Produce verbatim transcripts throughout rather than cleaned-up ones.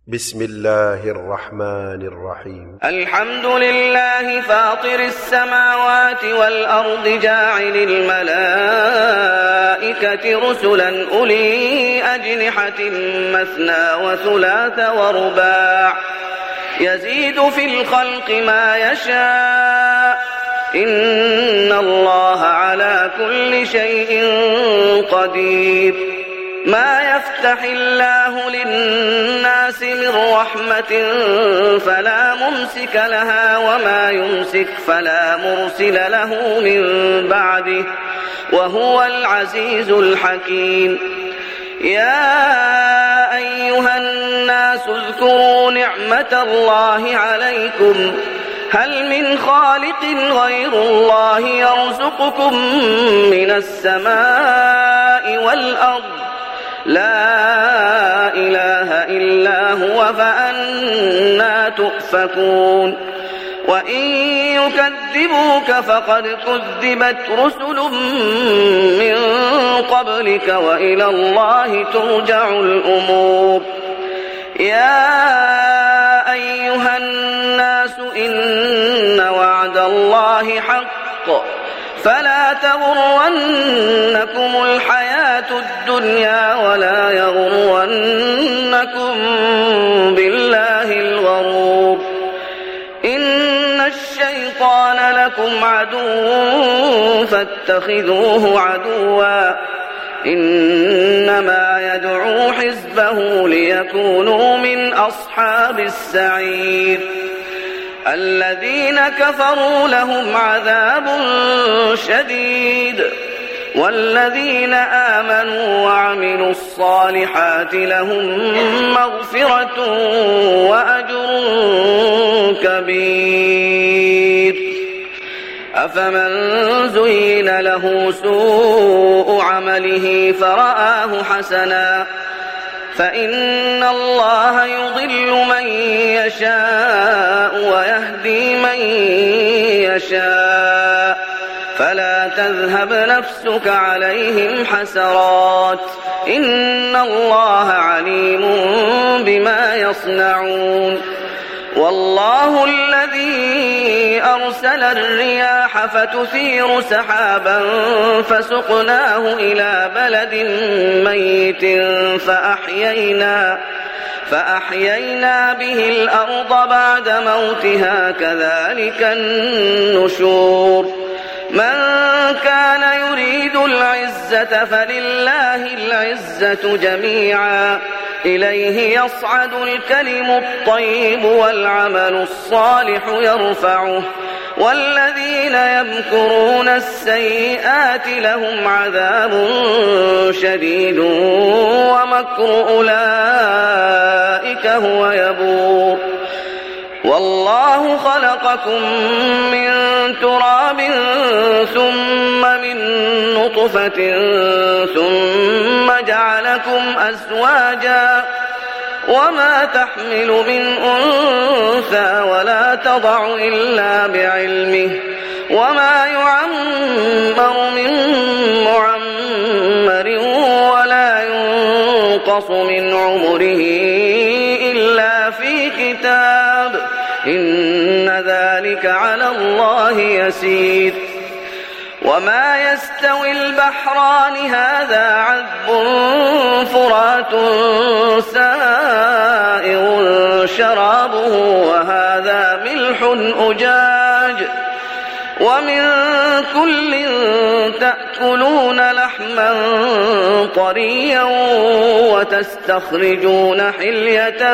بسم الله الرحمن الرحيم. الحمد لله فاطر السماوات والأرض جاعل الملائكة رسلا أولي أجنحة مثنى وثلاث ورباع يزيد في الخلق ما يشاء إن الله على كل شيء قدير. ما يفتح الله للناس من رحمة فلا ممسك لها وما يمسك فلا مرسل له من بعده وهو العزيز الحكيم. يا أيها الناس اذكروا نعمة الله عليكم هل من خالق غير الله يرزقكم من السماء والأرض لا إله إلا هو فأنى تؤفكون. وإن يكذبوك فقد كذبت رسل من قبلك وإلى الله ترجع الأمور. يا أيها الناس إن وعد الله حق فلا تغرنكم الحياة الدنيا ولا يغرنكم بالله الغرور. إن الشيطان لكم عدو فاتخذوه عدوا إنما يدعو حزبه ليكونوا من أصحاب السعير. الذين كفروا لهم عذاب شديد والذين آمنوا وعملوا الصالحات لهم مغفرة وأجر كبير. أفمن زين له سوء عمله فرآه حسنا فإن الله يضل من يشاء ويهدي من يشاء فلا تذهب نفسك عليهم حسرات إن الله عليم بما يصنعون. والله الذي أرسل الرياح فتثير سحابا فسقناه إلى بلد ميت فأحيينا, فأحيينا به الأرض بعد موتها كذلك النشور. من كان يريد العزة فلله العزة جميعا إليه يصعد الكلم الطيب والعمل الصالح يرفعه والذين يمكرون السيئات لهم عذاب شديد ومكر أولئك هو يبور. والله خلقكم من تراب ثم من نطفة ثم جعلكم أزواجا وما تحمل من أنثى ولا تضع إلا بعلمه وما يعمر من معمر ولا ينقص من عمره إلا في كتاب إن ذلك على الله يسير. وما يستوي البحران هذا عذب فرات سائغ شرابه وهذا ملح أجاج ومن كل تأكلون لحما طريا وتستخرجون حلية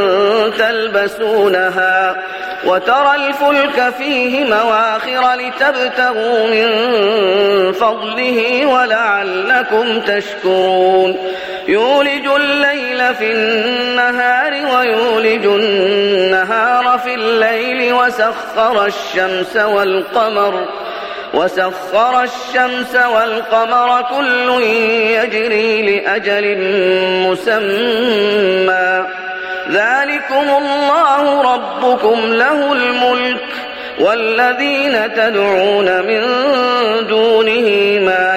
تلبسونها وترى الفلك فيه مواخر لتبتغوا من فضله ولعلكم تشكرون. يولج الليل في النهار ويولج النهار في الليل وسخر الشمس والقمر وسخر الشمس والقمر كل يجري لأجل مسمى ذلكم الله ربكم له الملك والذين تدعون من دونه ما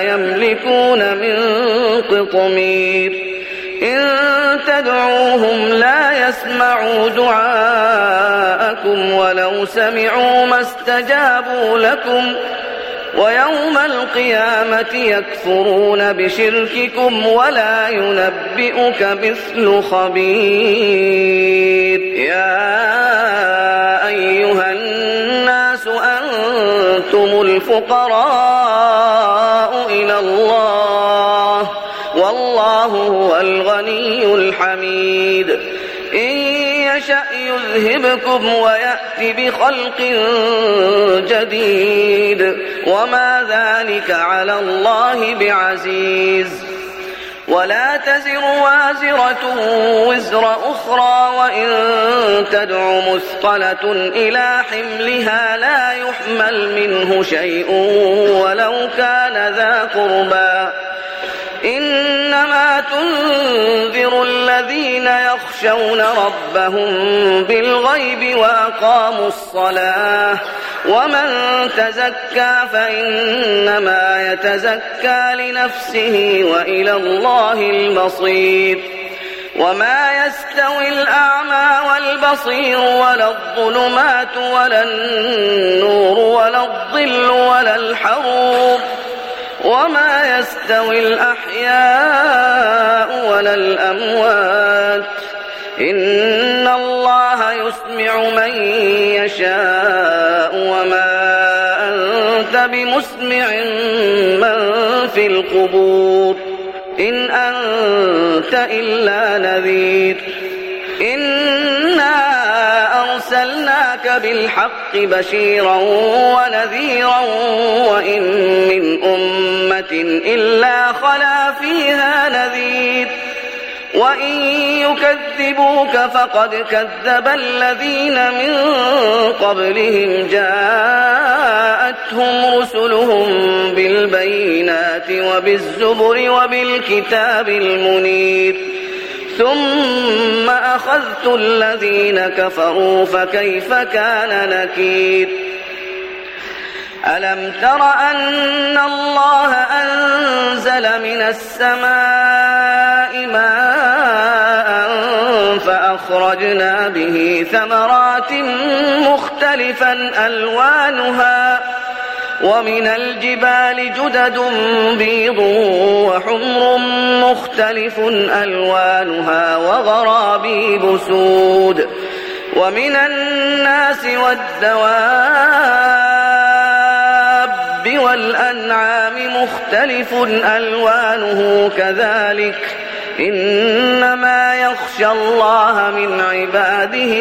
يملكون من قطمير إن تدعوهم لا يسمعوا دعاءكم ولو سمعوا ما استجابوا لكم ويوم القيامة يكفرون بشرككم ولا ينبئك مثل خبير. يا أيها الناس أنتم الفقراء إلى الله والله هو الغني الحميد. إن يشأ يذهبكم ويأتي بخلق جديد وما ذلك على الله بعزيز. ولا تزر وازرة وزر أخرى وإن تدع مثقلة إلى حملها لا يحمل منه شيء ولو كان ذا قربى. إنما تنذر الذين يخشون ربهم بالغيب وأقاموا الصلاة ومن تزكى فإنما يتزكى لنفسه وإلى الله المصير. وما يستوي الأعمى والبصير ولا الظلمات ولا النور ولا الظل ولا الحرور وما يستوي الأحياء ولا الأموات إن الله يسمع من يشاء وما أنت بمسمع من في القبور إن أنت إلا نذير. إنا أرسلناك بالحق بشيرا ونذيرا وإن من أمة إلا خلا فيها نذير وإن يكذبوك فقد كذب الذين من قبلهم جاءتهم رسلهم بالبينات وبالزبر وبالكتاب المنير ثم أخذت الذين كفروا فكيف كان نكير. ألم تر أن الله أنزل من السماء ماء فأخرجنا به ثمرات مختلفا ألوانها ومن الجبال جدد بيض وحمر مختلف ألوانها وغرابيب سود ومن الناس والدواب والأنعام مختلف ألوانه كذلك إنما يخشى الله من عباده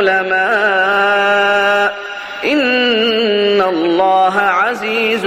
العلماء إن الله عزيز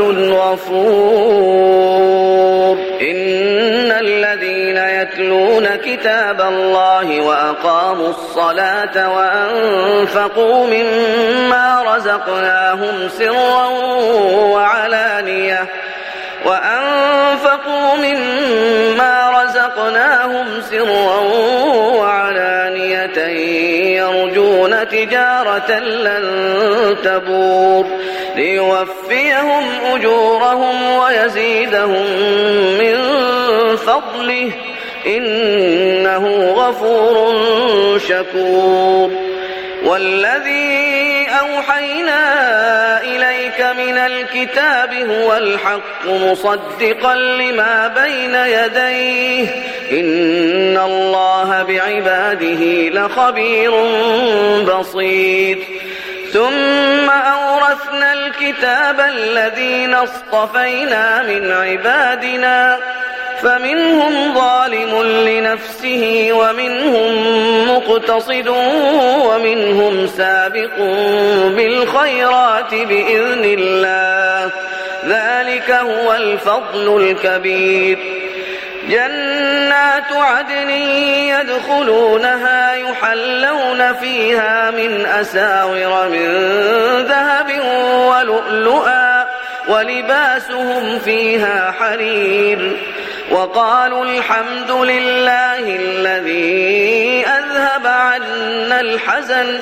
غفور. إن الذين يتلون كتاب الله وأقاموا الصلاة وأنفقوا مما رزقناهم سرا وعلانية وأنفقوا مما رزقناهم سرا وعلانية يرجون تجارة لن تبور ليوفيهم أجورهم ويزيدهم من فضله إنه غفور شكور. والذي أوحينا إليك من الكتاب هو الحق مصدقا لما بين يديه إن الله بعباده لخبير بصير. ثم أورثنا الكتاب الذين اصطفينا من عبادنا فمنهم ظالم لنفسه ومنهم مقتصد ومنهم سابق بالخيرات بإذن الله ذلك هو الفضل الكبير. جنات عدن يدخلونها يحلون فيها من أساور من ذهب ولؤلؤا ولباسهم فيها حرير وقالوا الحمد لله الذي أذهب عنا الحزن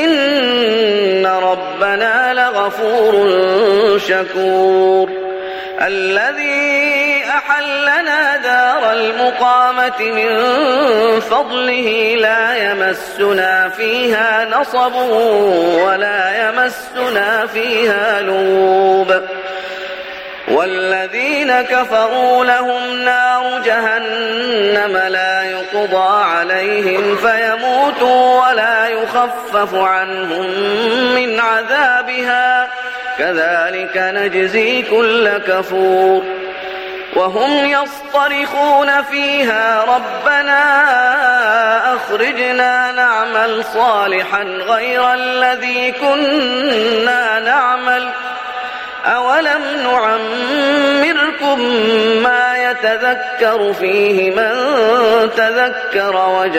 إن ربنا لغفور شكور. الذي أحلنا دار المقامة من فضله لا يمسنا فيها نصب ولا يمسنا فيها لغوب والذين كفروا لهم نار جهنم لا يقضى عليهم فيموتوا ولا يخفف عنهم من عذابها كذلك نجزي كل كفور وهم يصطرخون فيها ربنا أخرجنا نعمل صالحا غير الذي كنا نعمل أولم نعمركم ما يتذكر فيه من تذكر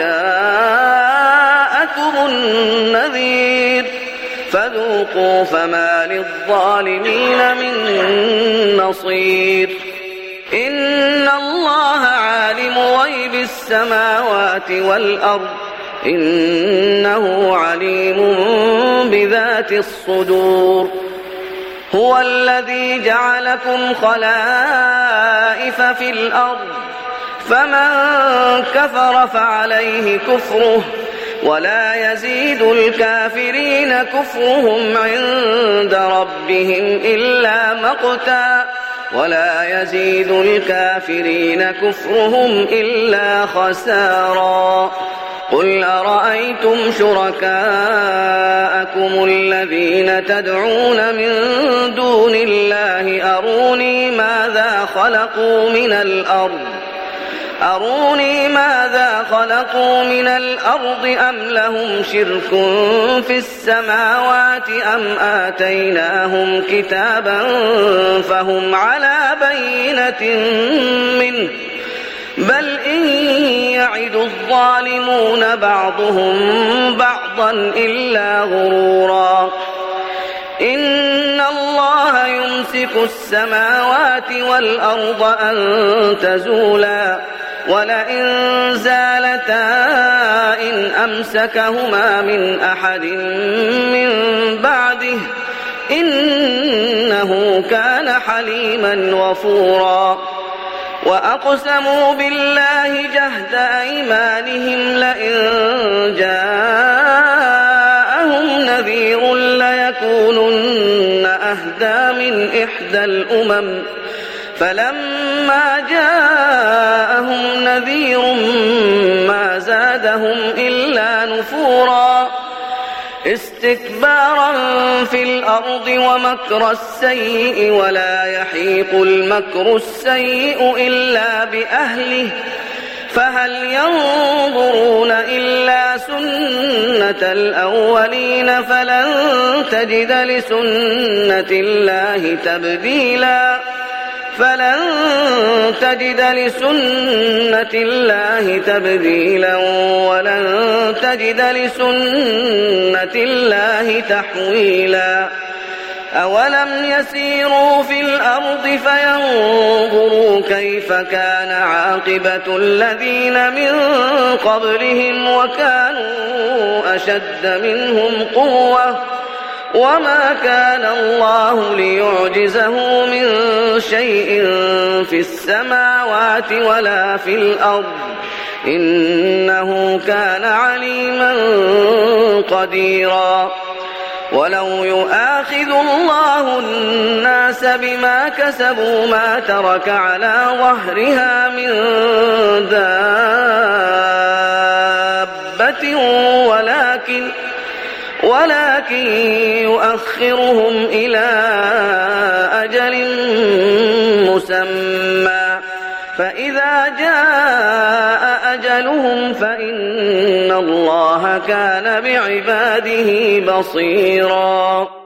وجاءكم النذير فذوقوا فما للظالمين من نصير إن الله عالم غيب السماوات والأرض إنه عليم بذات الصدور هو الذي جعلكم خلائف في الأرض فمن كفر فعليه كفره ولا يزيد الكافرين كفرهم عند ربهم إلا مقتا ولا يزيد الكافرين كفرهم إلا خسارا قل أرأيتم شركاءكم الذين تدعون من دون الله أروني ماذا خلقوا من الأرض أروني ماذا خلقوا من الأرض أم لهم شرك في السماوات أم آتيناهم كتابا فهم على بينة منه بل إن يعد الظالمون بعضهم بعضا إلا غرورا إن الله يمسك السماوات والأرض أن تزولا ولئن زالتا إن أمسكهما من أحد من بعده إنه كان حليما غفورا وأقسموا بالله جهد أيمانهم لئن جاءهم نذير ليكونن أهدى من إحدى الأمم فلما جاءهم نذير ما زادهم إلا نفورا استكبارا في الأرض ومكر السيء ولا يحيق المكر السيء إلا بأهله فهل ينظرون إلا سنة الأولين فلن تجد لسنة الله تبديلا فلن تجد لسنة الله تبديلا ولن تجد لسنة الله تحويلا أولم يسيروا في الأرض فينظروا كيف كان عاقبة الذين من قبلهم وكانوا أشد منهم قوة وما كان الله ليعجزه من شيء في السماوات ولا في الأرض إنه كان عليما قديرا ولو يؤاخذ الله الناس بما كسبوا ما ترك على ظهرها من دابة ولكن ولكن يؤخرهم إلى أجل مسمى فإذا جاء أجلهم فإن الله كان بعباده بصيرا.